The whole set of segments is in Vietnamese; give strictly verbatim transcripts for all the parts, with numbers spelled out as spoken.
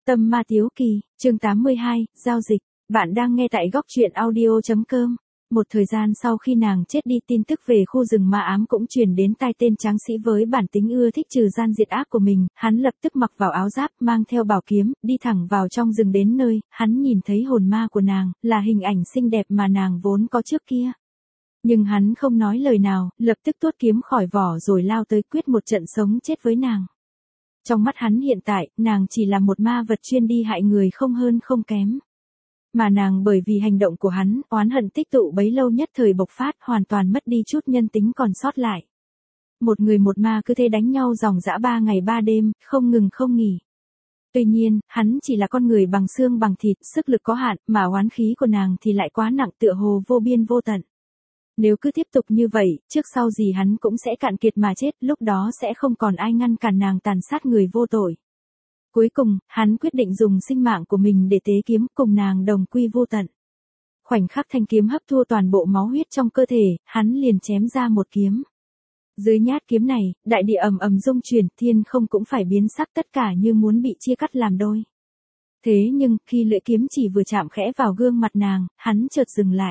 Tâm ma tiếu kỳ, chương tám mươi hai, giao dịch. Bạn đang nghe tại góc truyện audio chấm com. Một thời gian sau khi nàng chết đi, tin tức về khu rừng ma ám cũng truyền đến tai tên tráng sĩ với bản tính ưa thích trừ gian diệt ác của mình. Hắn lập tức mặc vào áo giáp, mang theo bảo kiếm, đi thẳng vào trong rừng đến nơi, hắn nhìn thấy hồn ma của nàng, là hình ảnh xinh đẹp mà nàng vốn có trước kia. Nhưng hắn không nói lời nào, lập tức tuốt kiếm khỏi vỏ rồi lao tới quyết một trận sống chết với nàng. Trong mắt hắn hiện tại, nàng chỉ là một ma vật chuyên đi hại người không hơn không kém. Mà nàng bởi vì hành động của hắn, oán hận tích tụ bấy lâu nhất thời bộc phát, hoàn toàn mất đi chút nhân tính còn sót lại. Một người một ma cứ thế đánh nhau dòng dã ba ngày ba đêm, không ngừng không nghỉ. Tuy nhiên, hắn chỉ là con người bằng xương bằng thịt, sức lực có hạn, mà oán khí của nàng thì lại quá nặng, tựa hồ vô biên vô tận. Nếu cứ tiếp tục như vậy, trước sau gì hắn cũng sẽ cạn kiệt mà chết, lúc đó sẽ không còn ai ngăn cản nàng tàn sát người vô tội. Cuối cùng, hắn quyết định dùng sinh mạng của mình để tế kiếm cùng nàng đồng quy vô tận. Khoảnh khắc thanh kiếm hấp thu toàn bộ máu huyết trong cơ thể, hắn liền chém ra một kiếm. Dưới nhát kiếm này, đại địa ầm ầm rung chuyển, thiên không cũng phải biến sắc, tất cả như muốn bị chia cắt làm đôi. Thế nhưng, khi lưỡi kiếm chỉ vừa chạm khẽ vào gương mặt nàng, hắn chợt dừng lại.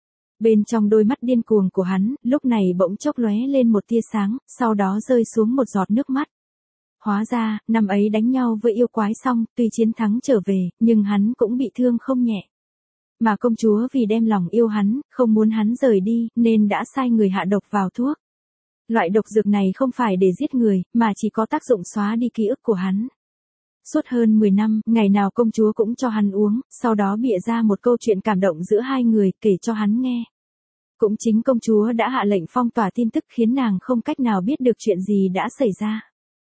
Bên trong đôi mắt điên cuồng của hắn, lúc này bỗng chốc lóe lên một tia sáng, sau đó rơi xuống một giọt nước mắt. Hóa ra, năm ấy đánh nhau với yêu quái xong, tuy chiến thắng trở về, nhưng hắn cũng bị thương không nhẹ. Mà công chúa vì đem lòng yêu hắn, không muốn hắn rời đi, nên đã sai người hạ độc vào thuốc. Loại độc dược này không phải để giết người, mà chỉ có tác dụng xóa đi ký ức của hắn. Suốt hơn mười năm, ngày nào công chúa cũng cho hắn uống, sau đó bịa ra một câu chuyện cảm động giữa hai người, kể cho hắn nghe. Cũng chính công chúa đã hạ lệnh phong tỏa tin tức khiến nàng không cách nào biết được chuyện gì đã xảy ra.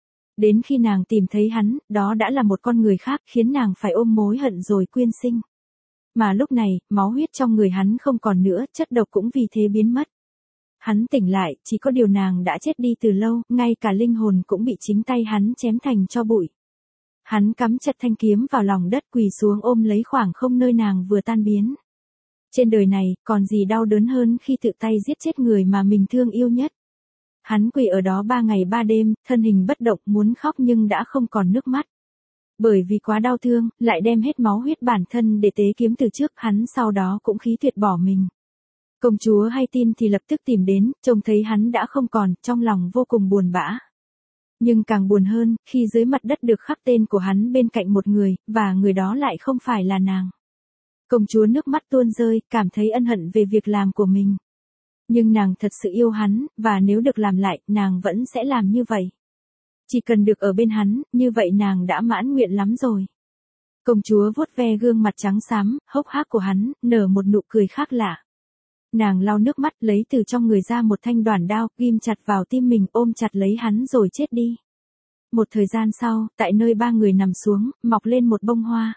Đến khi nàng tìm thấy hắn, đó đã là một con người khác khiến nàng phải ôm mối hận rồi quyên sinh. Mà lúc này, máu huyết trong người hắn không còn nữa, chất độc cũng vì thế biến mất. Hắn tỉnh lại, chỉ có điều nàng đã chết đi từ lâu, ngay cả linh hồn cũng bị chính tay hắn chém thành tro bụi. Hắn cắm chặt thanh kiếm vào lòng đất, quỳ xuống ôm lấy khoảng không nơi nàng vừa tan biến. Trên đời này, còn gì đau đớn hơn khi tự tay giết chết người mà mình thương yêu nhất. Hắn quỳ ở đó ba ngày ba đêm, thân hình bất động, muốn khóc nhưng đã không còn nước mắt. Bởi vì quá đau thương, lại đem hết máu huyết bản thân để tế kiếm từ trước, hắn sau đó cũng khí tuyệt bỏ mình. Công chúa hay tin thì lập tức tìm đến, trông thấy hắn đã không còn, trong lòng vô cùng buồn bã. Nhưng càng buồn hơn, khi dưới mặt đất được khắc tên của hắn bên cạnh một người, và người đó lại không phải là nàng. Công chúa nước mắt tuôn rơi, cảm thấy ân hận về việc làm của mình. Nhưng nàng thật sự yêu hắn, và nếu được làm lại, nàng vẫn sẽ làm như vậy. Chỉ cần được ở bên hắn, như vậy nàng đã mãn nguyện lắm rồi. Công chúa vuốt ve gương mặt trắng xám, hốc hác của hắn, nở một nụ cười khác lạ. Nàng lau nước mắt, lấy từ trong người ra một thanh đoản đao, ghim chặt vào tim mình, ôm chặt lấy hắn rồi chết đi. Một thời gian sau, tại nơi ba người nằm xuống, mọc lên một bông hoa.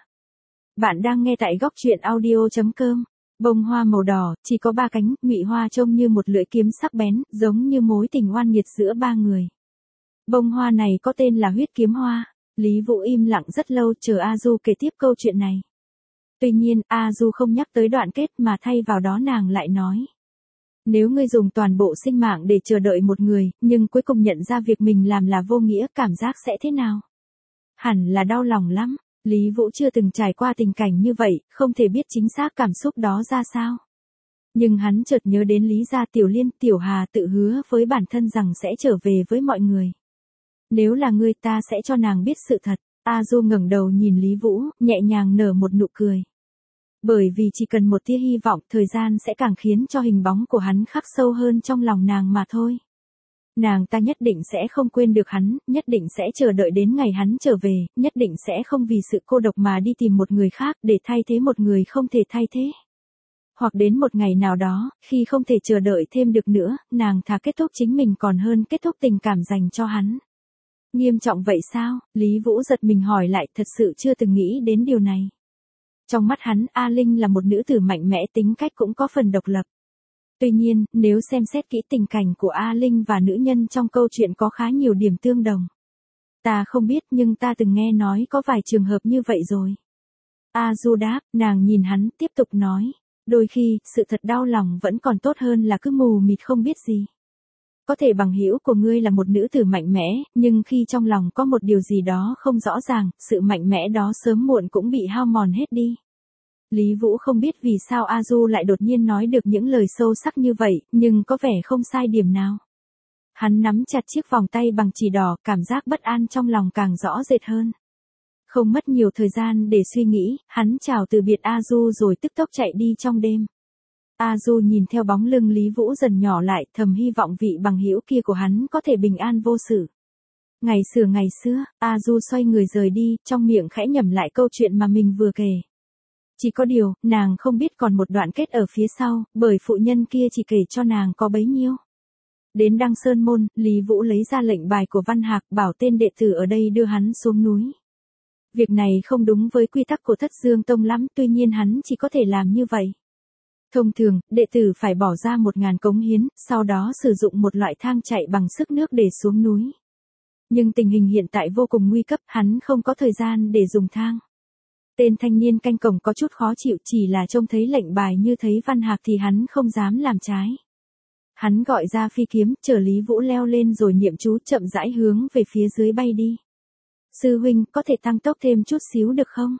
Bạn đang nghe tại góc truyện audio chấm com. Bông hoa màu đỏ, chỉ có ba cánh, ngụy hoa trông như một lưỡi kiếm sắc bén, giống như mối tình oan nghiệt giữa ba người. Bông hoa này có tên là huyết kiếm hoa. Lý Vũ im lặng rất lâu chờ A Du kể tiếp câu chuyện này. Tuy nhiên, A Du không nhắc tới đoạn kết mà thay vào đó nàng lại nói. Nếu ngươi dùng toàn bộ sinh mạng để chờ đợi một người, nhưng cuối cùng nhận ra việc mình làm là vô nghĩa, cảm giác sẽ thế nào? Hẳn là đau lòng lắm. Lý Vũ chưa từng trải qua tình cảnh như vậy, không thể biết chính xác cảm xúc đó ra sao. Nhưng hắn chợt nhớ đến Lý gia Tiểu Liên, Tiểu Hà tự hứa với bản thân rằng sẽ trở về với mọi người. Nếu là ngươi, ta sẽ cho nàng biết sự thật. A Du ngẩng đầu nhìn Lý Vũ, nhẹ nhàng nở một nụ cười. Bởi vì chỉ cần một tia hy vọng, thời gian sẽ càng khiến cho hình bóng của hắn khắc sâu hơn trong lòng nàng mà thôi. Nàng ta nhất định sẽ không quên được hắn, nhất định sẽ chờ đợi đến ngày hắn trở về, nhất định sẽ không vì sự cô độc mà đi tìm một người khác để thay thế một người không thể thay thế. Hoặc đến một ngày nào đó, khi không thể chờ đợi thêm được nữa, nàng thà kết thúc chính mình còn hơn kết thúc tình cảm dành cho hắn. Nghiêm trọng vậy sao? Lý Vũ giật mình hỏi lại, thật sự chưa từng nghĩ đến điều này. Trong mắt hắn, A Linh là một nữ tử mạnh mẽ, tính cách cũng có phần độc lập. Tuy nhiên, nếu xem xét kỹ tình cảnh của A Linh và nữ nhân trong câu chuyện có khá nhiều điểm tương đồng. Ta không biết nhưng ta từng nghe nói có vài trường hợp như vậy rồi. A Du đáp, nàng nhìn hắn, tiếp tục nói. Đôi khi, sự thật đau lòng vẫn còn tốt hơn là cứ mù mịt không biết gì. Có thể bằng hữu của ngươi là một nữ tử mạnh mẽ, nhưng khi trong lòng có một điều gì đó không rõ ràng, sự mạnh mẽ đó sớm muộn cũng bị hao mòn hết đi. Lý Vũ không biết vì sao A Du lại đột nhiên nói được những lời sâu sắc như vậy, nhưng có vẻ không sai điểm nào. Hắn nắm chặt chiếc vòng tay bằng chỉ đỏ, cảm giác bất an trong lòng càng rõ rệt hơn. Không mất nhiều thời gian để suy nghĩ, hắn chào từ biệt A Du rồi tức tốc chạy đi trong đêm. A Du nhìn theo bóng lưng Lý Vũ dần nhỏ lại, thầm hy vọng vị bằng hữu kia của hắn có thể bình an vô sự. Ngày xưa ngày xưa, A Du xoay người rời đi, trong miệng khẽ nhẩm lại câu chuyện mà mình vừa kể. Chỉ có điều, nàng không biết còn một đoạn kết ở phía sau, bởi phụ nhân kia chỉ kể cho nàng có bấy nhiêu. Đến Đăng Sơn Môn, Lý Vũ lấy ra lệnh bài của Văn Hạc bảo tên đệ tử ở đây đưa hắn xuống núi. Việc này không đúng với quy tắc của Thất Dương Tông lắm, tuy nhiên hắn chỉ có thể làm như vậy. Thông thường, đệ tử phải bỏ ra một ngàn cống hiến, sau đó sử dụng một loại thang chạy bằng sức nước để xuống núi. Nhưng tình hình hiện tại vô cùng nguy cấp, hắn không có thời gian để dùng thang. Tên thanh niên canh cổng có chút khó chịu, chỉ là trông thấy lệnh bài như thấy Văn Hạc thì hắn không dám làm trái. Hắn gọi ra phi kiếm, chở Lý Vũ leo lên rồi niệm chú chậm rãi hướng về phía dưới bay đi. Sư huynh, có thể tăng tốc thêm chút xíu được không?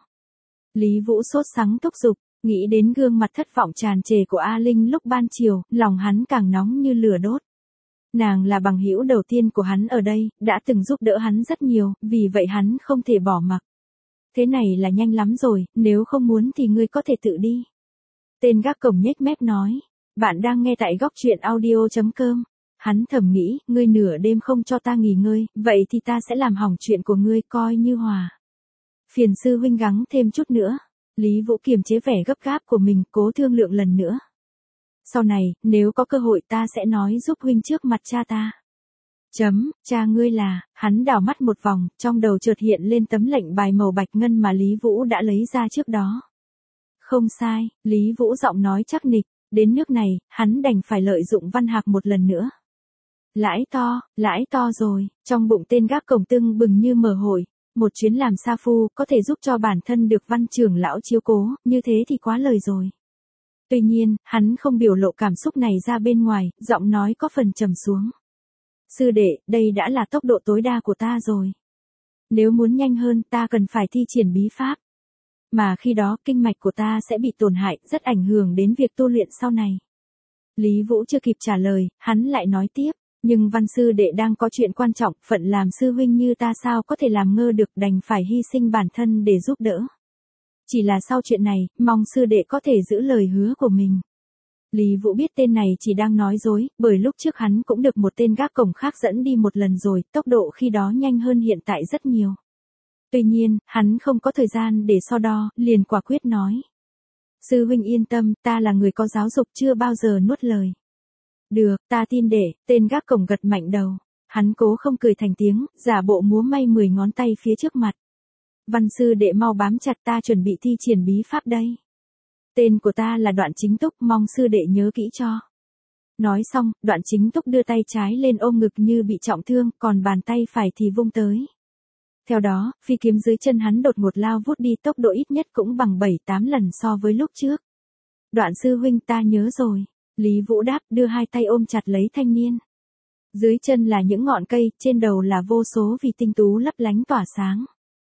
Lý Vũ sốt sắng thúc giục, nghĩ đến gương mặt thất vọng tràn trề của A Linh lúc ban chiều, lòng hắn càng nóng như lửa đốt. Nàng là bằng hữu đầu tiên của hắn ở đây, đã từng giúp đỡ hắn rất nhiều, vì vậy hắn không thể bỏ mặc. Thế này là nhanh lắm rồi, nếu không muốn thì ngươi có thể tự đi. Tên gác cổng nhếch mép nói, bạn đang nghe tại góc truyện audio chấm com. Hắn thầm nghĩ, ngươi nửa đêm không cho ta nghỉ ngơi, vậy thì ta sẽ làm hỏng chuyện của ngươi coi như hòa. Phiền sư huynh gắng thêm chút nữa. Lý Vũ kiềm chế vẻ gấp gáp của mình, cố thương lượng lần nữa. Sau này, nếu có cơ hội ta sẽ nói giúp huynh trước mặt cha ta. Chấm, cha ngươi là, hắn đảo mắt một vòng, trong đầu chợt hiện lên tấm lệnh bài màu bạch ngân mà Lý Vũ đã lấy ra trước đó. Không sai, Lý Vũ giọng nói chắc nịch, đến nước này, hắn đành phải lợi dụng Văn Hạc một lần nữa. Lãi to, lãi to rồi, trong bụng tên gác cổng tưng bừng như mở hội, một chuyến làm sa phu có thể giúp cho bản thân được Văn trưởng lão chiếu cố, như thế thì quá lời rồi. Tuy nhiên, hắn không biểu lộ cảm xúc này ra bên ngoài, giọng nói có phần trầm xuống. Sư đệ, đây đã là tốc độ tối đa của ta rồi. Nếu muốn nhanh hơn ta cần phải thi triển bí pháp. Mà khi đó kinh mạch của ta sẽ bị tổn hại, rất ảnh hưởng đến việc tu luyện sau này. Lý Vũ chưa kịp trả lời, hắn lại nói tiếp. Nhưng Văn sư đệ đang có chuyện quan trọng, phận làm sư huynh như ta sao có thể làm ngơ được, đành phải hy sinh bản thân để giúp đỡ. Chỉ là sau chuyện này, mong sư đệ có thể giữ lời hứa của mình. Lý Vũ biết tên này chỉ đang nói dối, bởi lúc trước hắn cũng được một tên gác cổng khác dẫn đi một lần rồi, tốc độ khi đó nhanh hơn hiện tại rất nhiều. Tuy nhiên, hắn không có thời gian để so đo, liền quả quyết nói. Sư huynh yên tâm, ta là người có giáo dục chưa bao giờ nuốt lời. Được, ta tin để, tên gác cổng gật mạnh đầu. Hắn cố không cười thành tiếng, giả bộ múa may mười ngón tay phía trước mặt. Văn sư đệ mau bám chặt, ta chuẩn bị thi triển bí pháp đây. Tên của ta là Đoạn Chính Túc, mong sư đệ nhớ kỹ cho. Nói xong, Đoạn Chính Túc đưa tay trái lên ôm ngực như bị trọng thương, còn bàn tay phải thì vung tới. Theo đó, phi kiếm dưới chân hắn đột ngột lao vút đi, tốc độ ít nhất cũng bằng bảy tám lần so với lúc trước. Đoạn sư huynh, ta nhớ rồi. Lý Vũ đáp, đưa hai tay ôm chặt lấy thanh niên. Dưới chân là những ngọn cây, trên đầu là vô số vì tinh tú lấp lánh tỏa sáng.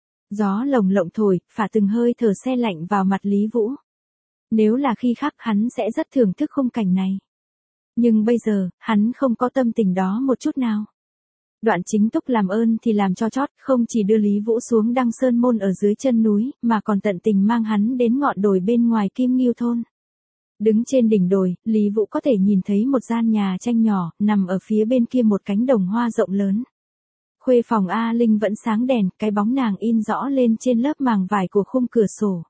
Gió lồng lộng thổi, phả từng hơi thở se lạnh vào mặt Lý Vũ. Nếu là khi khác hắn sẽ rất thưởng thức khung cảnh này. Nhưng bây giờ, hắn không có tâm tình đó một chút nào. Đoạn Chính Túc làm ơn thì làm cho chót, không chỉ đưa Lý Vũ xuống Đăng Sơn Môn ở dưới chân núi, mà còn tận tình mang hắn đến ngọn đồi bên ngoài Kim Ngưu Thôn. Đứng trên đỉnh đồi, Lý Vũ có thể nhìn thấy một gian nhà tranh nhỏ, nằm ở phía bên kia một cánh đồng hoa rộng lớn. Khuê phòng A Linh vẫn sáng đèn, cái bóng nàng in rõ lên trên lớp màng vải của khung cửa sổ.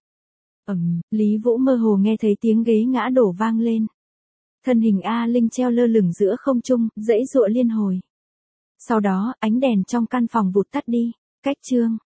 Ầm, Lý Vũ mơ hồ nghe thấy tiếng ghế ngã đổ vang lên. Thân hình A Linh treo lơ lửng giữa không trung, giãy giụa liên hồi. Sau đó, ánh đèn trong căn phòng vụt tắt đi. Cách chương